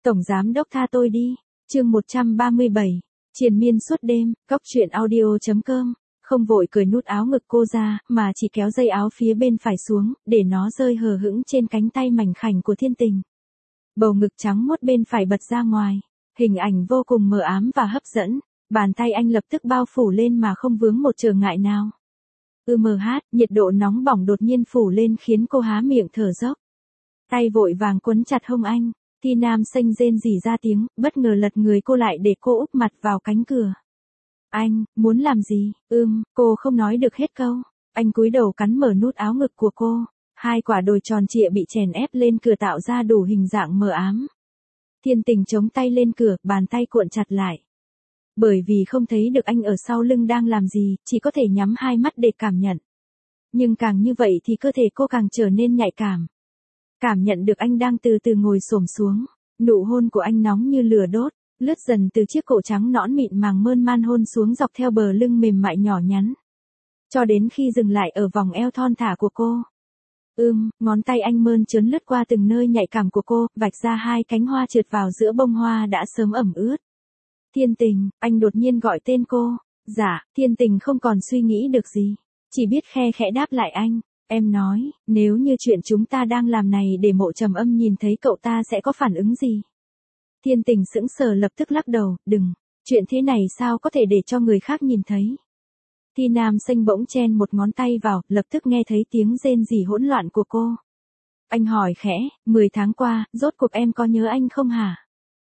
Tổng giám đốc tha tôi đi. Chương 137. Triền miên suốt đêm, cóc truyện audio.com. Không vội cởi nút áo ngực cô ra, mà chỉ kéo dây áo phía bên phải xuống, để nó rơi hờ hững trên cánh tay mảnh khảnh của Thiên Tình. Bầu ngực trắng muốt bên phải bật ra ngoài, hình ảnh vô cùng mờ ám và hấp dẫn, bàn tay anh lập tức bao phủ lên mà không vướng một trở ngại nào. Nhiệt độ nóng bỏng đột nhiên phủ lên khiến cô há miệng thở dốc. Tay vội vàng quấn chặt hông anh, Thi Nam xanh rên rỉ ra tiếng, bất ngờ lật người cô lại để cô úp mặt vào cánh cửa. Anh, muốn làm gì? Cô không nói được hết câu. Anh cúi đầu cắn mở nút áo ngực của cô. Hai quả đồi tròn trịa bị chèn ép lên cửa tạo ra đủ hình dạng mờ ám. Thiên Tình chống tay lên cửa, bàn tay cuộn chặt lại. Bởi vì không thấy được anh ở sau lưng đang làm gì, chỉ có thể nhắm hai mắt để cảm nhận. Nhưng càng như vậy thì cơ thể cô càng trở nên nhạy cảm. Cảm nhận được anh đang từ từ ngồi xổm xuống. Nụ hôn của anh nóng như lửa đốt, lướt dần từ chiếc cổ trắng nõn mịn màng mơn man hôn xuống dọc theo bờ lưng mềm mại nhỏ nhắn. Cho đến khi dừng lại ở vòng eo thon thả của cô. Ngón tay anh mơn trớn lướt qua từng nơi nhạy cảm của cô, vạch ra hai cánh hoa trượt vào giữa bông hoa đã sớm ẩm ướt. Thiên Tình, anh đột nhiên gọi tên cô. Dạ, Thiên Tình không còn suy nghĩ được gì. Chỉ biết khe khẽ đáp lại anh. Em nói, nếu như chuyện chúng ta đang làm này để Mộ Trầm Âm nhìn thấy cậu ta sẽ có phản ứng gì? Thiên Tình sững sờ lập tức lắc đầu, đừng, chuyện thế này sao có thể để cho người khác nhìn thấy. Thi Nam xanh bỗng chen một ngón tay vào, lập tức nghe thấy tiếng rên rỉ hỗn loạn của cô. Anh hỏi khẽ, 10 tháng qua, rốt cuộc em có nhớ anh không hả?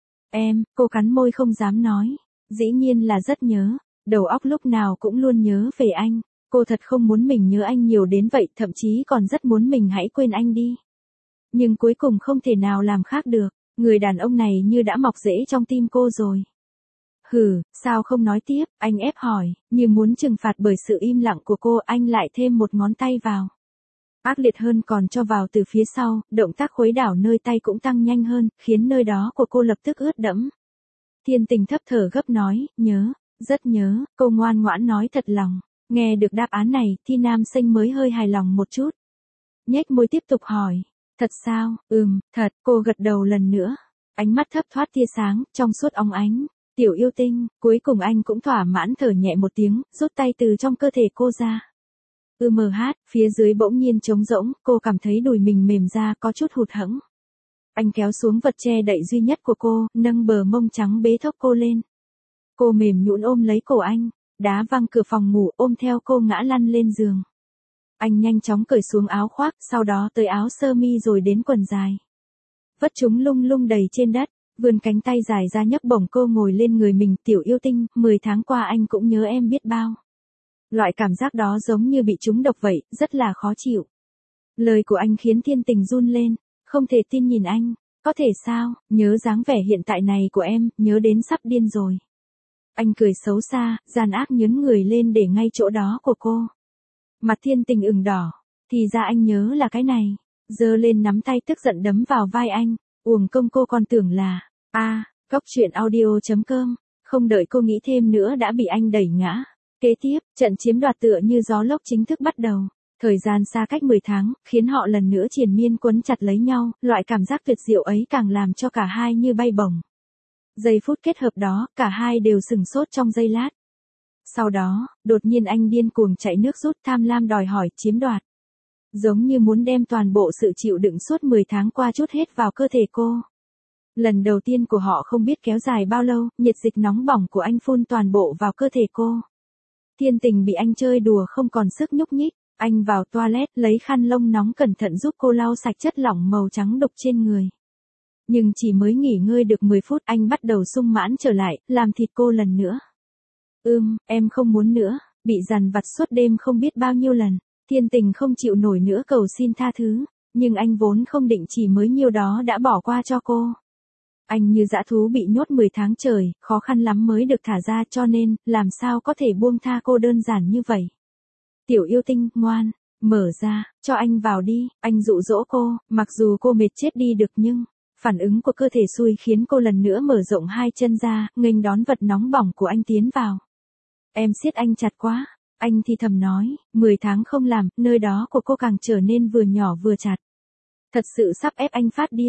Cô cắn môi không dám nói. Dĩ nhiên là rất nhớ, đầu óc lúc nào cũng luôn nhớ về anh. Cô thật không muốn mình nhớ anh nhiều đến vậy, thậm chí còn rất muốn mình hãy quên anh đi. Nhưng cuối cùng không thể nào làm khác được, người đàn ông này như đã mọc rễ trong tim cô rồi. Sao không nói tiếp, anh ép hỏi, như muốn trừng phạt bởi sự im lặng của cô, anh lại thêm một ngón tay vào. Ác liệt hơn còn cho vào từ phía sau, động tác khuấy đảo nơi tay cũng tăng nhanh hơn, khiến nơi đó của cô lập tức ướt đẫm. Thiên Tình thấp thở gấp nói, nhớ, rất nhớ, cô ngoan ngoãn nói thật lòng. Nghe được đáp án này, Thi Nam xanh mới hơi hài lòng một chút. Nhếch môi tiếp tục hỏi, thật sao? Thật, cô gật đầu lần nữa. Ánh mắt thấp thoát tia sáng, trong suốt óng ánh. Tiểu yêu tinh, cuối cùng anh cũng thỏa mãn thở nhẹ một tiếng, rút tay từ trong cơ thể cô ra. Phía dưới bỗng nhiên trống rỗng, cô cảm thấy đùi mình mềm ra có chút hụt hẫng. Anh kéo xuống vật che đậy duy nhất của cô, nâng bờ mông trắng bế thốc cô lên. Cô mềm nhũn ôm lấy cổ anh, đá văng cửa phòng ngủ, ôm theo cô ngã lăn lên giường. Anh nhanh chóng cởi xuống áo khoác, sau đó tới áo sơ mi rồi đến quần dài. Vất chúng lung lung đầy trên đất, vươn cánh tay dài ra nhấc bổng cô ngồi lên người mình. Tiểu yêu tinh, 10 tháng qua anh cũng nhớ em biết bao. Loại cảm giác đó giống như bị trúng độc vậy, rất là khó chịu. Lời của anh khiến Thiên Tình run lên, không thể tin nhìn anh. Có thể sao, nhớ dáng vẻ hiện tại này của em, nhớ đến sắp điên rồi. Anh cười xấu xa, gian ác nhấn người lên để ngay chỗ đó của cô. Mặt Thiên Tình ửng đỏ, thì ra anh nhớ là cái này. Giơ lên nắm tay tức giận đấm vào vai anh, uổng công cô còn tưởng là, cóc truyện audio.com, không đợi cô nghĩ thêm nữa đã bị anh đẩy ngã. Kế tiếp, trận chiếm đoạt tựa như gió lốc chính thức bắt đầu. Thời gian xa cách 10 tháng, khiến họ lần nữa triền miên quấn chặt lấy nhau, loại cảm giác tuyệt diệu ấy càng làm cho cả hai như bay bổng. Giây phút kết hợp đó, cả hai đều sửng sốt trong giây lát. Sau đó, đột nhiên anh điên cuồng chạy nước rút, tham lam đòi hỏi, chiếm đoạt. Giống như muốn đem toàn bộ sự chịu đựng suốt 10 tháng qua trút hết vào cơ thể cô. Lần đầu tiên của họ không biết kéo dài bao lâu, nhiệt dịch nóng bỏng của anh phun toàn bộ vào cơ thể cô. Thiên Tình bị anh chơi đùa không còn sức nhúc nhích, anh vào toilet lấy khăn lông nóng cẩn thận giúp cô lau sạch chất lỏng màu trắng đục trên người. Nhưng chỉ mới nghỉ ngơi được 10 phút anh bắt đầu sung mãn trở lại, làm thịt cô lần nữa. Em không muốn nữa, bị dằn vặt suốt đêm không biết bao nhiêu lần. Thiên Tình không chịu nổi nữa cầu xin tha thứ, nhưng anh vốn không định chỉ mới nhiêu đó đã bỏ qua cho cô. Anh như dã thú bị nhốt 10 tháng trời, khó khăn lắm mới được thả ra cho nên, làm sao có thể buông tha cô đơn giản như vậy. Tiểu yêu tinh, ngoan, mở ra, cho anh vào đi, anh dụ dỗ cô, mặc dù cô mệt chết đi được nhưng, phản ứng của cơ thể xui khiến cô lần nữa mở rộng hai chân ra, nghênh đón vật nóng bỏng của anh tiến vào. Em siết anh chặt quá, anh thì thầm nói, 10 tháng không làm, nơi đó của cô càng trở nên vừa nhỏ vừa chặt. Thật sự sắp ép anh phát điên.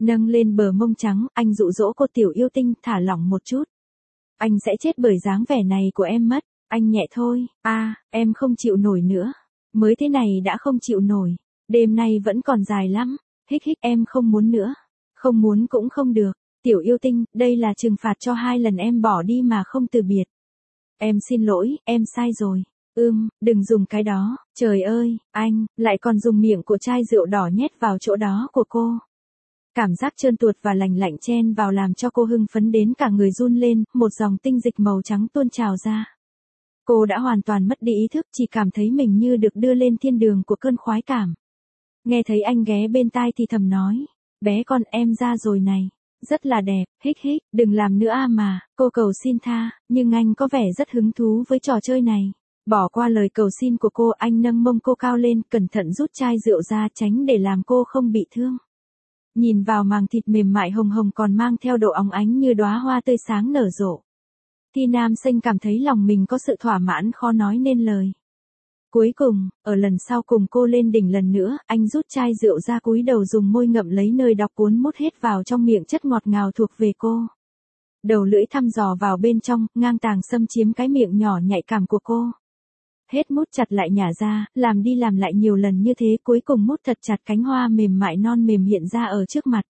Nâng lên bờ mông trắng, anh dụ dỗ cô tiểu yêu tinh thả lỏng một chút. Anh sẽ chết bởi dáng vẻ này của em mất. Anh nhẹ thôi, em không chịu nổi nữa. Mới thế này đã không chịu nổi. Đêm nay vẫn còn dài lắm. Hích hích em không muốn nữa. Không muốn cũng không được. Tiểu yêu tinh, đây là trừng phạt cho 2 lần em bỏ đi mà không từ biệt. Em xin lỗi, em sai rồi. Đừng dùng cái đó. Trời ơi, anh, lại còn dùng miệng của chai rượu đỏ nhét vào chỗ đó của cô. Cảm giác trơn tuột và lành lạnh chen vào làm cho cô hưng phấn đến cả người run lên, một dòng tinh dịch màu trắng tuôn trào ra. Cô đã hoàn toàn mất đi ý thức, chỉ cảm thấy mình như được đưa lên thiên đường của cơn khoái cảm. Nghe thấy anh ghé bên tai thì thầm nói, bé con em ra rồi này, rất là đẹp, hích hích, đừng làm nữa mà, cô cầu xin tha, nhưng anh có vẻ rất hứng thú với trò chơi này. Bỏ qua lời cầu xin của cô, anh nâng mông cô cao lên, cẩn thận rút chai rượu ra tránh để làm cô không bị thương. Nhìn vào màng thịt mềm mại hồng hồng còn mang theo độ óng ánh như đóa hoa tươi sáng nở rộ. Thi Nam Sinh cảm thấy lòng mình có sự thỏa mãn khó nói nên lời. Cuối cùng, ở lần sau cùng cô lên đỉnh lần nữa, anh rút chai rượu ra cúi đầu dùng môi ngậm lấy nơi đọc cuốn mút hết vào trong miệng chất ngọt ngào thuộc về cô. Đầu lưỡi thăm dò vào bên trong, ngang tàng xâm chiếm cái miệng nhỏ nhạy cảm của cô. Hết mút chặt lại nhả ra, làm đi làm lại nhiều lần như thế, cuối cùng mút thật chặt cánh hoa mềm mại non mềm hiện ra ở trước mặt.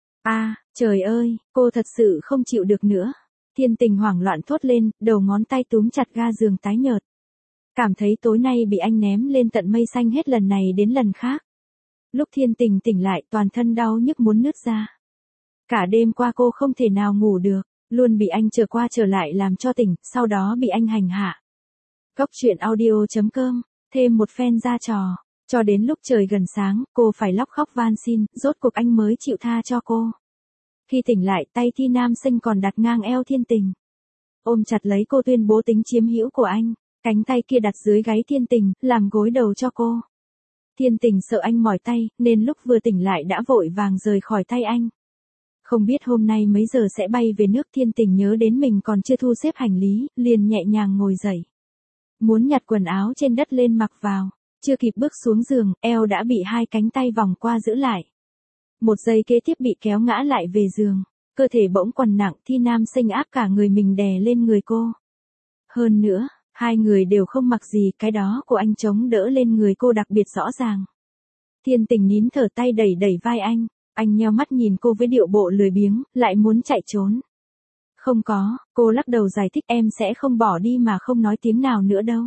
Trời ơi, cô thật sự không chịu được nữa. Thiên Tình hoảng loạn thốt lên, đầu ngón tay túm chặt ga giường tái nhợt. Cảm thấy tối nay bị anh ném lên tận mây xanh hết lần này đến lần khác. Lúc Thiên Tình tỉnh lại toàn thân đau nhức muốn nứt ra. Cả đêm qua cô không thể nào ngủ được, luôn bị anh trở qua trở lại làm cho tỉnh, sau đó bị anh hành hạ. Cóc truyện audio.com, thêm một fan ra trò. Cho đến lúc trời gần sáng, cô phải lóc khóc van xin, rốt cuộc anh mới chịu tha cho cô. Khi tỉnh lại, tay Thi Nam Sinh còn đặt ngang eo Thiên Tình. Ôm chặt lấy cô tuyên bố tính chiếm hữu của anh, cánh tay kia đặt dưới gáy Thiên Tình, làm gối đầu cho cô. Thiên Tình sợ anh mỏi tay, nên lúc vừa tỉnh lại đã vội vàng rời khỏi tay anh. Không biết hôm nay mấy giờ sẽ bay về nước. Thiên Tình nhớ đến mình còn chưa thu xếp hành lý, liền nhẹ nhàng ngồi dậy. Muốn nhặt quần áo trên đất lên mặc vào, chưa kịp bước xuống giường, eo đã bị 2 cánh tay vòng qua giữ lại. Một giây kế tiếp bị kéo ngã lại về giường, cơ thể bỗng quằn nặng, Thi Nam Sinh áp cả người mình đè lên người cô. Hơn nữa, 2 người đều không mặc gì, cái đó của anh chống đỡ lên người cô đặc biệt rõ ràng. Thiên Tình nín thở tay đẩy đẩy vai anh nheo mắt nhìn cô với điệu bộ lười biếng, lại muốn chạy trốn. Không có, cô lắc đầu giải thích em sẽ không bỏ đi mà không nói tiếng nào nữa đâu.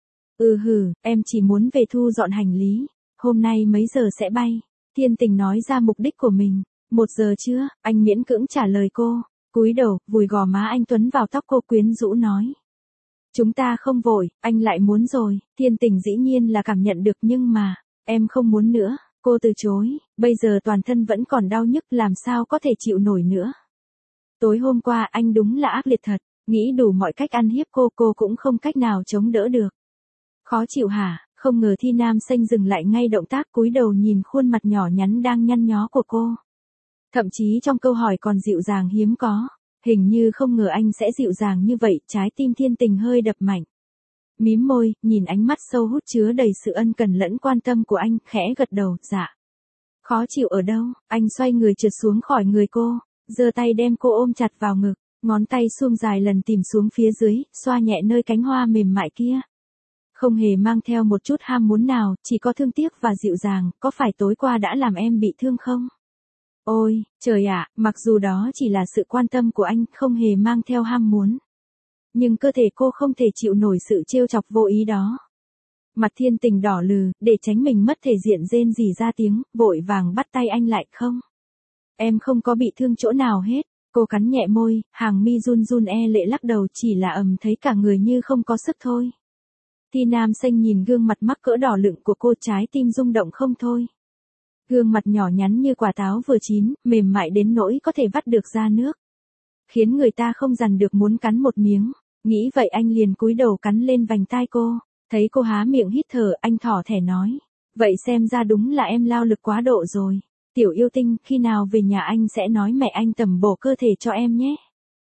Em chỉ muốn về thu dọn hành lý, hôm nay mấy giờ sẽ bay? Thiên Tình nói ra mục đích của mình. 1 giờ chưa? Anh miễn cưỡng trả lời cô, cúi đầu, vùi gò má anh Tuấn vào tóc cô quyến rũ nói. Chúng ta không vội, anh lại muốn rồi. Thiên Tình dĩ nhiên là cảm nhận được nhưng mà, em không muốn nữa, cô từ chối, bây giờ toàn thân vẫn còn đau nhức làm sao có thể chịu nổi nữa. Tối hôm qua anh đúng là ác liệt thật, nghĩ đủ mọi cách ăn hiếp cô cũng không cách nào chống đỡ được. Khó chịu hả? Không ngờ Thi Nam Sinh dừng lại ngay động tác cúi đầu nhìn khuôn mặt nhỏ nhắn đang nhăn nhó của cô. Thậm chí trong câu hỏi còn dịu dàng hiếm có. Hình như không ngờ anh sẽ dịu dàng như vậy, trái tim Thiên Tình hơi đập mạnh. Mím môi, nhìn ánh mắt sâu hút chứa đầy sự ân cần lẫn quan tâm của anh, khẽ gật đầu, dạ. Khó chịu ở đâu? Anh xoay người trượt xuống khỏi người cô, giơ tay đem cô ôm chặt vào ngực, ngón tay suông dài lần tìm xuống phía dưới, xoa nhẹ nơi cánh hoa mềm mại kia. Không hề mang theo một chút ham muốn nào, chỉ có thương tiếc và dịu dàng, có phải tối qua đã làm em bị thương không? Ôi, trời ạ, mặc dù đó chỉ là sự quan tâm của anh, không hề mang theo ham muốn. Nhưng cơ thể cô không thể chịu nổi sự trêu chọc vô ý đó. Mặt Thiên Tình đỏ lừ, để tránh mình mất thể diện rên rỉ ra tiếng, vội vàng bắt tay anh lại. Không. Em không có bị thương chỗ nào hết. Cô cắn nhẹ môi, hàng mi run run lệ lắc đầu, chỉ là thấy cả người như không có sức thôi. Thi Nam Sinh nhìn gương mặt mắc cỡ đỏ lựng của cô, trái tim rung động không thôi. Gương mặt nhỏ nhắn như quả táo vừa chín, mềm mại đến nỗi có thể vắt được ra nước. Khiến người ta không dằn được muốn cắn một miếng. Nghĩ vậy anh liền cúi đầu cắn lên vành tai cô. Thấy cô há miệng hít thở, anh thỏ thẻ nói. Vậy xem ra đúng là em lao lực quá độ rồi. Tiểu yêu tinh, khi nào về nhà anh sẽ nói mẹ anh tẩm bổ cơ thể cho em nhé.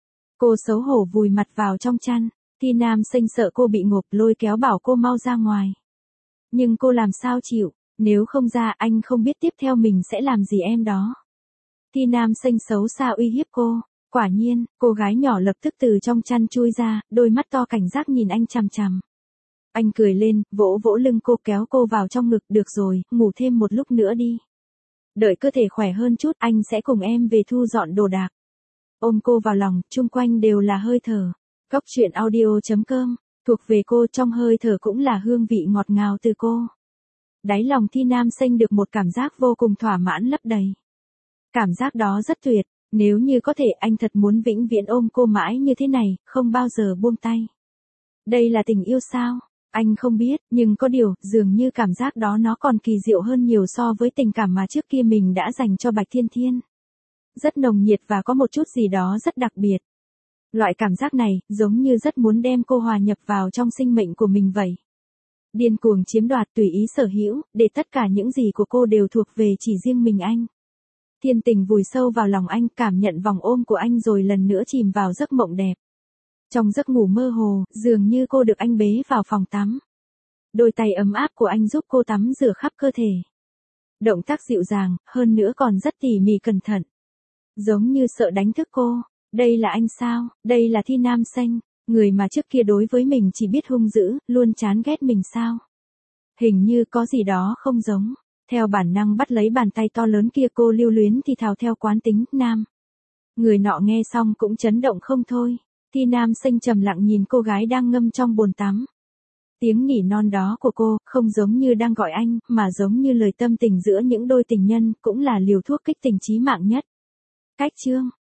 Cô xấu hổ vùi mặt vào trong chăn. Thi Nam Sinh sợ cô bị ngộp, lôi kéo bảo cô mau ra ngoài. Nhưng cô làm sao chịu, nếu không ra anh không biết tiếp theo mình sẽ làm gì em đó. Thi Nam Xanh xấu xa uy hiếp cô. Quả nhiên, cô gái nhỏ lập tức từ trong chăn chui ra, đôi mắt to cảnh giác nhìn anh chằm chằm. Anh cười lên, vỗ vỗ lưng cô kéo cô vào trong ngực, được rồi, ngủ thêm một lúc nữa đi. Đợi cơ thể khỏe hơn chút, anh sẽ cùng em về thu dọn đồ đạc. Ôm cô vào lòng, chung quanh đều là hơi thở. Góc truyện audio.com, thuộc về cô, trong hơi thở cũng là hương vị ngọt ngào từ cô. Đáy lòng Thi Nam Xanh được một cảm giác vô cùng thỏa mãn lấp đầy. Cảm giác đó rất tuyệt, nếu như có thể anh thật muốn vĩnh viễn ôm cô mãi như thế này, không bao giờ buông tay. Đây là tình yêu sao? Anh không biết, nhưng có điều, dường như cảm giác đó nó còn kỳ diệu hơn nhiều so với tình cảm mà trước kia mình đã dành cho Bạch Thiên Thiên. Rất nồng nhiệt và có một chút gì đó rất đặc biệt. Loại cảm giác này, giống như rất muốn đem cô hòa nhập vào trong sinh mệnh của mình vậy. Điên cuồng chiếm đoạt tùy ý sở hữu, để tất cả những gì của cô đều thuộc về chỉ riêng mình anh. Thiên tình vùi sâu vào lòng anh, cảm nhận vòng ôm của anh rồi lần nữa chìm vào giấc mộng đẹp. Trong giấc ngủ mơ hồ, dường như cô được anh bế vào phòng tắm. Đôi tay ấm áp của anh giúp cô tắm rửa khắp cơ thể. Động tác dịu dàng, hơn nữa còn rất tỉ mỉ cẩn thận. Giống như sợ đánh thức cô. Đây là anh sao? Đây là Thi Nam Xanh, người mà trước kia đối với mình chỉ biết hung dữ, luôn chán ghét mình sao? Hình như có gì đó không giống. Theo bản năng bắt lấy bàn tay to lớn kia, cô lưu luyến thì thào theo quán tính, Nam. Người nọ nghe xong cũng chấn động không thôi. Thi Nam Xanh trầm lặng nhìn cô gái đang ngâm trong bồn tắm. Tiếng nỉ non đó của cô, không giống như đang gọi anh, mà giống như lời tâm tình giữa những đôi tình nhân, cũng là liều thuốc kích tình chí mạng nhất. Cách chương